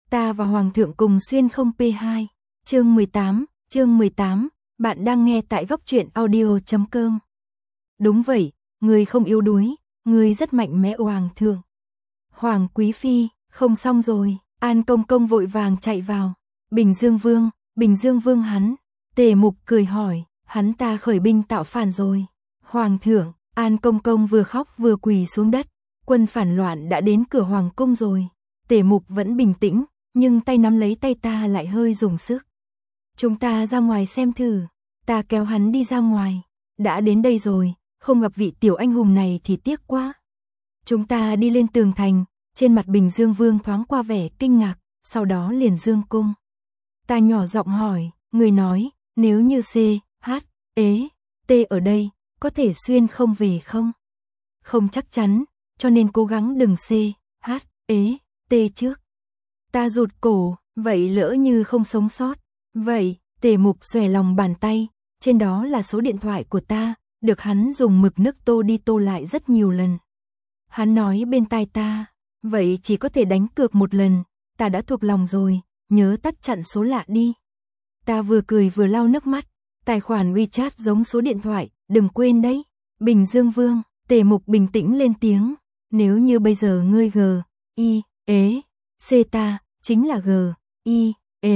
Ta và Hoàng thượng cùng xuyên không P2. Chương 18, bạn đang nghe tại góc truyện audio.com. Đúng vậy, người không yếu đuối, người rất mạnh mẽ Hoàng thượng. Hoàng quý phi, không xong rồi, An Công Công vội vàng chạy vào. Bình Dương Vương hắn. Tề Mục cười hỏi, hắn ta khởi binh tạo phản rồi. Hoàng thượng, An Công Công vừa khóc vừa quỳ xuống đất. Quân phản loạn đã đến cửa Hoàng cung rồi. Tề Mục vẫn bình tĩnh, nhưng tay nắm lấy tay ta lại hơi dùng sức. Chúng ta ra ngoài xem thử. Ta kéo hắn đi ra ngoài. Đã đến đây rồi, không gặp vị tiểu anh hùng này thì tiếc quá. Chúng ta đi lên tường thành, trên mặt Bình Dương Vương thoáng qua vẻ kinh ngạc, sau đó liền dương cung. Ta nhỏ giọng hỏi, người nói, nếu như C, H, T ở đây, có thể xuyên không về không? Không chắc chắn, cho nên cố gắng đừng C, H, T trước. Ta rụt cổ, vậy lỡ như không sống sót. Vậy, Tề Mục xòe lòng bàn tay, trên đó là số điện thoại của ta, được hắn dùng mực nước tô đi tô lại rất nhiều lần. Hắn nói bên tai ta, vậy chỉ có thể đánh cược một lần, ta đã thuộc lòng rồi, nhớ tắt chặn số lạ đi. Ta vừa cười vừa lau nước mắt, tài khoản WeChat giống số điện thoại, đừng quên đấy. Bình Dương Vương, Tề Mục bình tĩnh lên tiếng, nếu như bây giờ ngươi G, I, C ta, chính là G, I,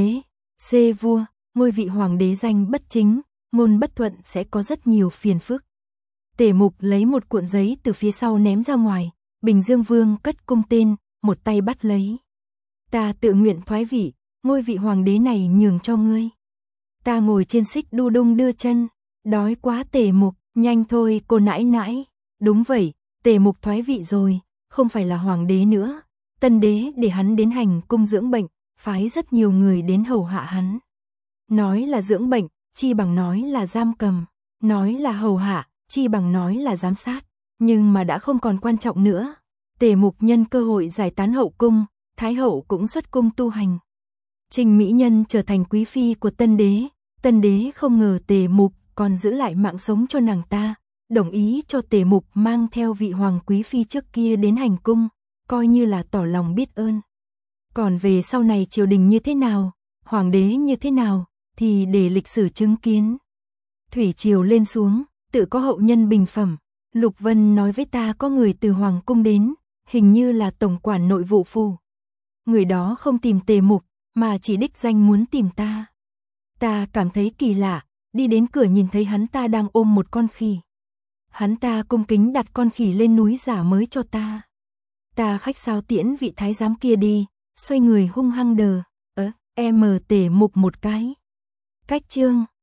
C vua, ngôi vị hoàng đế danh bất chính, ngôn bất thuận sẽ có rất nhiều phiền phức. Tề Mục lấy một cuộn giấy từ phía sau ném ra ngoài, Bình Dương Vương cất cung tên, một tay bắt lấy. Ta tự nguyện thoái vị, ngôi vị hoàng đế này nhường cho ngươi. Ta ngồi trên xích đu đung đưa chân, đói quá Tề Mục, nhanh thôi cô nãi nãi. Đúng vậy, Tề Mục thoái vị rồi, không phải là hoàng đế nữa. Tân đế để hắn đến hành cung dưỡng bệnh, phái rất nhiều người đến hầu hạ hắn. Nói là dưỡng bệnh, chi bằng nói là giam cầm. Nói là hầu hạ, chi bằng nói là giám sát. Nhưng mà đã không còn quan trọng nữa. Tề Mục nhân cơ hội giải tán hậu cung, Thái hậu cũng xuất cung tu hành. Trình Mỹ Nhân trở thành quý phi của tân đế. Tân đế không ngờ Tề Mục còn giữ lại mạng sống cho nàng ta, đồng ý cho Tề Mục mang theo vị hoàng quý phi trước kia đến hành cung, coi như là tỏ lòng biết ơn. Còn về sau này triều đình như thế nào, hoàng đế như thế nào, thì để lịch sử chứng kiến. Thủy triều lên xuống, tự có hậu nhân bình phẩm. Lục Vân nói với ta có người từ hoàng cung đến, hình như là tổng quản nội vụ phủ. Người đó không tìm Tề Mục, mà chỉ đích danh muốn tìm ta. Ta cảm thấy kỳ lạ, đi đến cửa nhìn thấy hắn ta đang ôm một con khỉ. Hắn ta cung kính đặt con khỉ lên núi giả mới cho ta. Ta khách sáo tiễn vị thái giám kia đi, xoay người hung hăng đờ, Tề Mục một cái. Cách chương